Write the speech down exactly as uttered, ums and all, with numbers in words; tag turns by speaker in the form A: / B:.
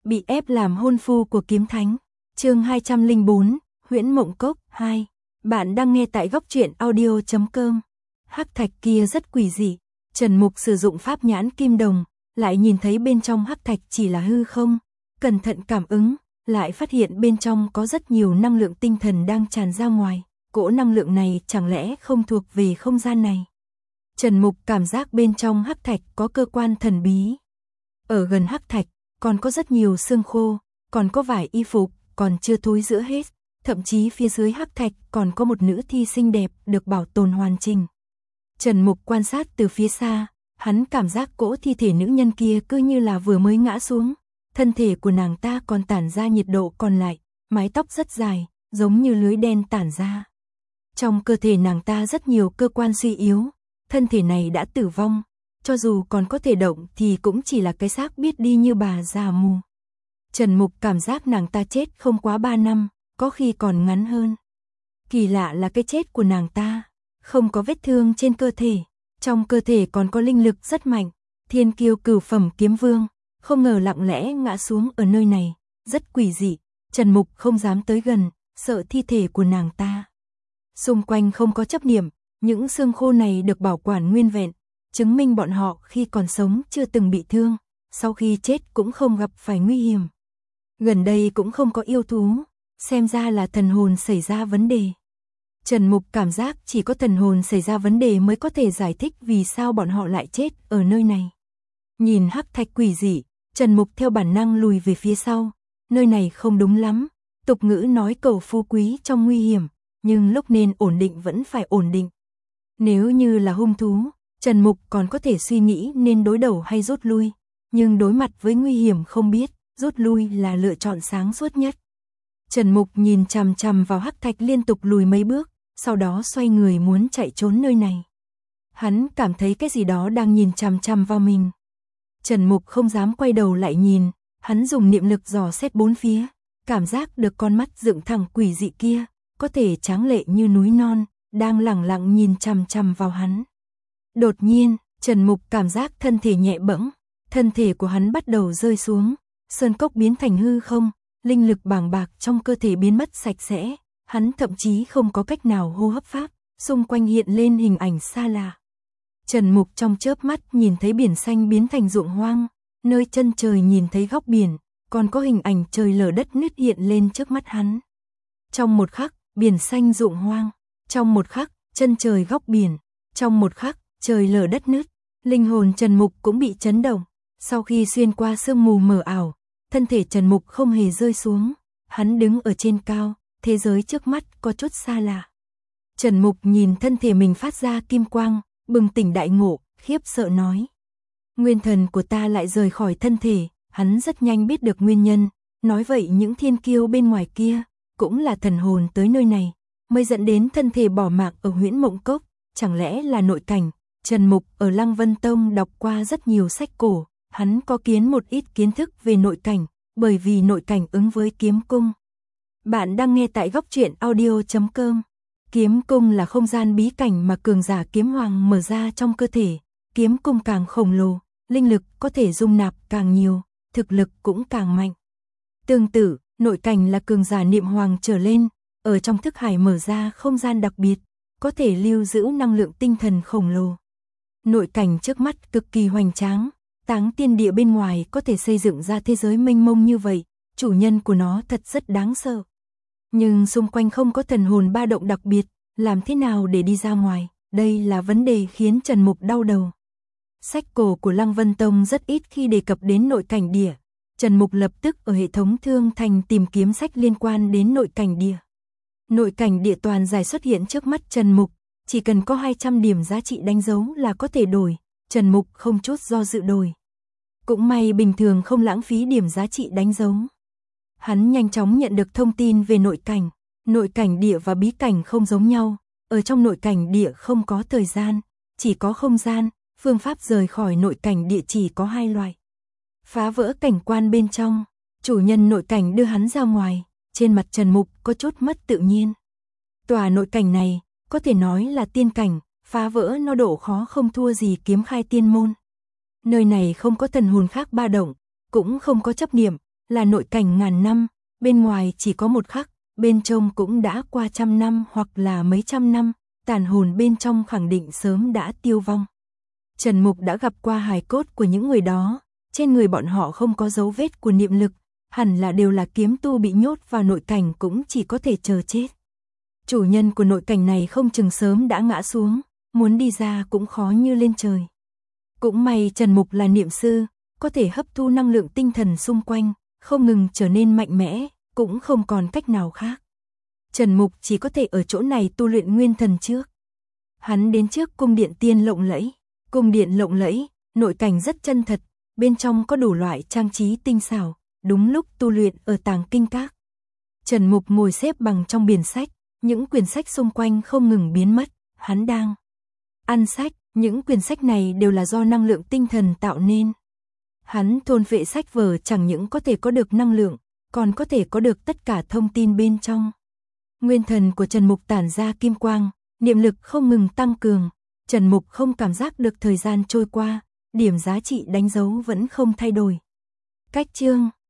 A: Bị ép làm hôn phu của kiếm thánh. Chương hai trăm lẻ bốn, Huyễn Mộng Cốc hai. Bạn đang nghe tại góc truyện audio chấm com. Hắc thạch kia rất quỷ dị. Trần Mục sử dụng pháp nhãn kim đồng, lại nhìn thấy bên trong hắc thạch chỉ là hư không. Cẩn thận cảm ứng, lại phát hiện bên trong có rất nhiều năng lượng tinh thần đang tràn ra ngoài. Cỗ năng lượng này chẳng lẽ không thuộc về không gian này? Trần Mục cảm giác bên trong hắc thạch có cơ quan thần bí. Ở gần hắc thạch, còn có rất nhiều xương khô, còn có vải y phục, còn chưa thối rữa hết. Thậm chí phía dưới hắc thạch còn có một nữ thi xinh đẹp được bảo tồn hoàn chỉnh. Trần Mục quan sát từ phía xa, hắn cảm giác cỗ thi thể nữ nhân kia cứ như là vừa mới ngã xuống. Thân thể của nàng ta còn tản ra nhiệt độ còn lại, mái tóc rất dài, giống như lưới đen tản ra. Trong cơ thể nàng ta rất nhiều cơ quan suy yếu, thân thể này đã tử vong, cho dù còn có thể động thì cũng chỉ là cái xác biết đi như bà già mù. Trần Mục cảm giác nàng ta chết không quá ba năm, có khi còn ngắn hơn. Kỳ lạ là cái chết của nàng ta, không có vết thương trên cơ thể, trong cơ thể còn có linh lực rất mạnh. Thiên kiêu cửu phẩm kiếm vương, không ngờ lặng lẽ ngã xuống ở nơi này, rất quỷ dị. Trần Mục không dám tới gần, sợ thi thể của nàng ta. Xung quanh không có chấp niệm, những xương khô này được bảo quản nguyên vẹn, chứng minh bọn họ khi còn sống chưa từng bị thương, sau khi chết cũng không gặp phải nguy hiểm. Gần đây cũng không có yêu thú, xem ra là thần hồn xảy ra vấn đề. Trần Mục cảm giác chỉ có thần hồn xảy ra vấn đề mới có thể giải thích vì sao bọn họ lại chết ở nơi này. Nhìn hắc thạch quỷ dị, Trần Mục theo bản năng lùi về phía sau, nơi này không đúng lắm. Tục ngữ nói cầu phú quý trong nguy hiểm, nhưng lúc nên ổn định vẫn phải ổn định. Nếu như là hung thú, Trần Mục còn có thể suy nghĩ nên đối đầu hay rút lui, nhưng đối mặt với nguy hiểm không biết, rút lui là lựa chọn sáng suốt nhất. Trần Mục nhìn chằm chằm vào hắc thạch liên tục lùi mấy bước, sau đó xoay người muốn chạy trốn nơi này. Hắn cảm thấy cái gì đó đang nhìn chằm chằm vào mình. Trần Mục không dám quay đầu lại nhìn, hắn dùng niệm lực dò xét bốn phía, cảm giác được con mắt dựng thẳng quỷ dị kia, có thể tráng lệ như núi non, đang lẳng lặng nhìn chằm chằm vào hắn. Đột nhiên, Trần Mục cảm giác thân thể nhẹ bẫng, thân thể của hắn bắt đầu rơi xuống, sơn cốc biến thành hư không, linh lực bàng bạc trong cơ thể biến mất sạch sẽ, hắn thậm chí không có cách nào hô hấp pháp, xung quanh hiện lên hình ảnh xa lạ. Trần Mục trong chớp mắt nhìn thấy biển xanh biến thành ruộng hoang, nơi chân trời nhìn thấy góc biển, còn có hình ảnh trời lở đất nứt hiện lên trước mắt hắn. Trong một khắc, biển xanh ruộng hoang, trong một khắc, chân trời góc biển, trong một khắc, trời lở đất nứt, linh hồn Trần Mục cũng bị chấn động. Sau khi xuyên qua sương mù mờ ảo, thân thể Trần Mục không hề rơi xuống, hắn đứng ở trên cao, thế giới trước mắt có chút xa lạ. Trần Mục nhìn thân thể mình phát ra kim quang, bừng tỉnh đại ngộ, khiếp sợ nói: nguyên thần của ta lại rời khỏi thân thể. Hắn rất nhanh biết được nguyên nhân, nói vậy những thiên kiêu bên ngoài kia cũng là thần hồn tới nơi này, mới dẫn đến thân thể bỏ mạng ở Huyễn Mộng Cốc. Chẳng lẽ là nội cảnh? Trần Mục ở Lăng Vân Tông đọc qua rất nhiều sách cổ, hắn có kiến một ít kiến thức về nội cảnh, bởi vì nội cảnh ứng với kiếm cung. Bạn đang nghe tại góc truyện audio chấm com. Kiếm cung là không gian bí cảnh mà cường giả kiếm hoàng mở ra trong cơ thể, kiếm cung càng khổng lồ, linh lực có thể dung nạp càng nhiều, thực lực cũng càng mạnh. Tương tự, nội cảnh là cường giả niệm hoàng trở lên, ở trong thức hải mở ra không gian đặc biệt, có thể lưu giữ năng lượng tinh thần khổng lồ. Nội cảnh trước mắt cực kỳ hoành tráng, táng tiên địa bên ngoài có thể xây dựng ra thế giới mênh mông như vậy, chủ nhân của nó thật rất đáng sợ. Nhưng xung quanh không có thần hồn ba động đặc biệt, làm thế nào để đi ra ngoài, đây là vấn đề khiến Trần Mục đau đầu. Sách cổ của Lăng Vân Tông rất ít khi đề cập đến nội cảnh địa. Trần Mục lập tức ở hệ thống thương thành tìm kiếm sách liên quan đến nội cảnh địa. Nội cảnh địa toàn giải xuất hiện trước mắt Trần Mục, chỉ cần có hai trăm điểm giá trị đánh dấu là có thể đổi. Trần Mục không chút do dự đổi. Cũng may bình thường không lãng phí điểm giá trị đánh dấu. Hắn nhanh chóng nhận được thông tin về nội cảnh. Nội cảnh địa và bí cảnh không giống nhau. Ở trong nội cảnh địa không có thời gian, chỉ có không gian. Phương pháp rời khỏi nội cảnh địa chỉ có hai loại. Phá vỡ cảnh quan bên trong, chủ nhân nội cảnh đưa hắn ra ngoài, trên mặt Trần Mục có chút mất tự nhiên. Tòa nội cảnh này, có thể nói là tiên cảnh, phá vỡ nó độ khó không thua gì kiếm khai tiên môn. Nơi này không có thần hồn khác ba động, cũng không có chấp niệm, là nội cảnh ngàn năm, bên ngoài chỉ có một khắc, bên trong cũng đã qua trăm năm hoặc là mấy trăm năm, tàn hồn bên trong khẳng định sớm đã tiêu vong. Trần Mục đã gặp qua hài cốt của những người đó, trên người bọn họ không có dấu vết của niệm lực, hẳn là đều là kiếm tu bị nhốt vào nội cảnh cũng chỉ có thể chờ chết. Chủ nhân của nội cảnh này không chừng sớm đã ngã xuống, muốn đi ra cũng khó như lên trời. Cũng may Trần Mục là niệm sư, có thể hấp thu năng lượng tinh thần xung quanh, không ngừng trở nên mạnh mẽ, cũng không còn cách nào khác. Trần Mục chỉ có thể ở chỗ này tu luyện nguyên thần trước. Hắn đến trước cung điện tiên lộng lẫy, cung điện lộng lẫy, nội cảnh rất chân thật, bên trong có đủ loại trang trí tinh xảo, đúng lúc tu luyện ở tàng kinh các. Trần Mục ngồi xếp bằng trong biển sách, những quyển sách xung quanh không ngừng biến mất, hắn đang ăn sách, những quyển sách này đều là do năng lượng tinh thần tạo nên. Hắn thôn phệ sách vở chẳng những có thể có được năng lượng, còn có thể có được tất cả thông tin bên trong. Nguyên thần của Trần Mục tản ra kim quang, niệm lực không ngừng tăng cường, Trần Mục không cảm giác được thời gian trôi qua, điểm giá trị đánh dấu vẫn không thay đổi. Cách chương